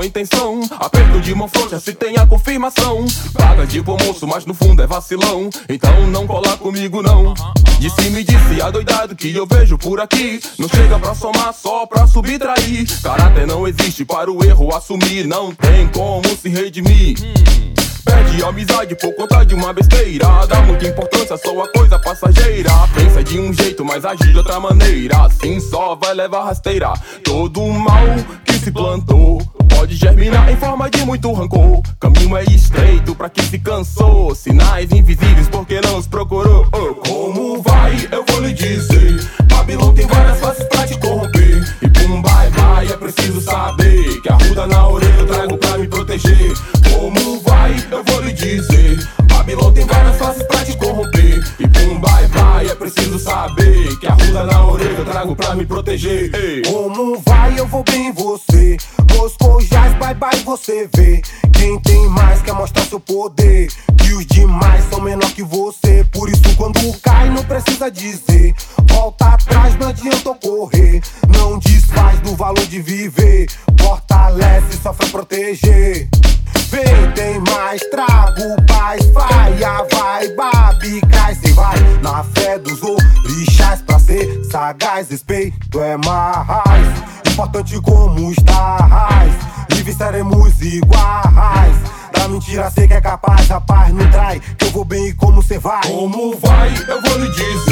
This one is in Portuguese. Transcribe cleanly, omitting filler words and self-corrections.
boa intenção. Aperto de mão frouxa se tem a confirmação. Paga de bom moço, mas no fundo é vacilão. Então não cola comigo não. Disse-me disse adoidado que eu vejo por aqui. Não chega pra somar, só pra subtrair. Caráter não existe para o erro assumir. Não tem como se redimir. Perde a amizade por conta de uma besteira. Dá muita importância só a coisa passageira. Pensa de um jeito, mas age de outra maneira. Assim só vai levar rasteira. Todo mal que se plantou pode germinar em forma de muito rancor. Caminho é estreito pra quem se cansou. Sinais invisíveis porque não os procurou. Como vai? Eu vou lhe dizer. Babilônia tem várias faces pra te corromper. E pum, bye, bye, é preciso saber que a ruda na orelha eu trago pra me proteger. Como vai? Eu vou lhe dizer. Babilônia tem várias faces pra te corromper. E pum, bye, bye, é preciso saber que a ruda na orelha eu trago pra me proteger. Ei. Como vai? Eu vou bem em você. Moscou, Jazz, bye, bye, você vê. Quem tem mais quer mostrar seu poder. Que os demais são menor que você. Por isso quando cai não precisa dizer. Volta atrás, não adianta correr. Não desfaz do valor de viver. Fortalece, só pra proteger. Vem, tem mais, trago paz. Faia, vai, babi, cai. Cê vai na fé dos orixás. Pra ser sagaz, respeito é mais importante como estás. Livres seremos iguais. Da mentira cê que é capaz, rapaz, não trai. Que eu vou bem e como cê vai. Como vai? Eu vou lhe dizer.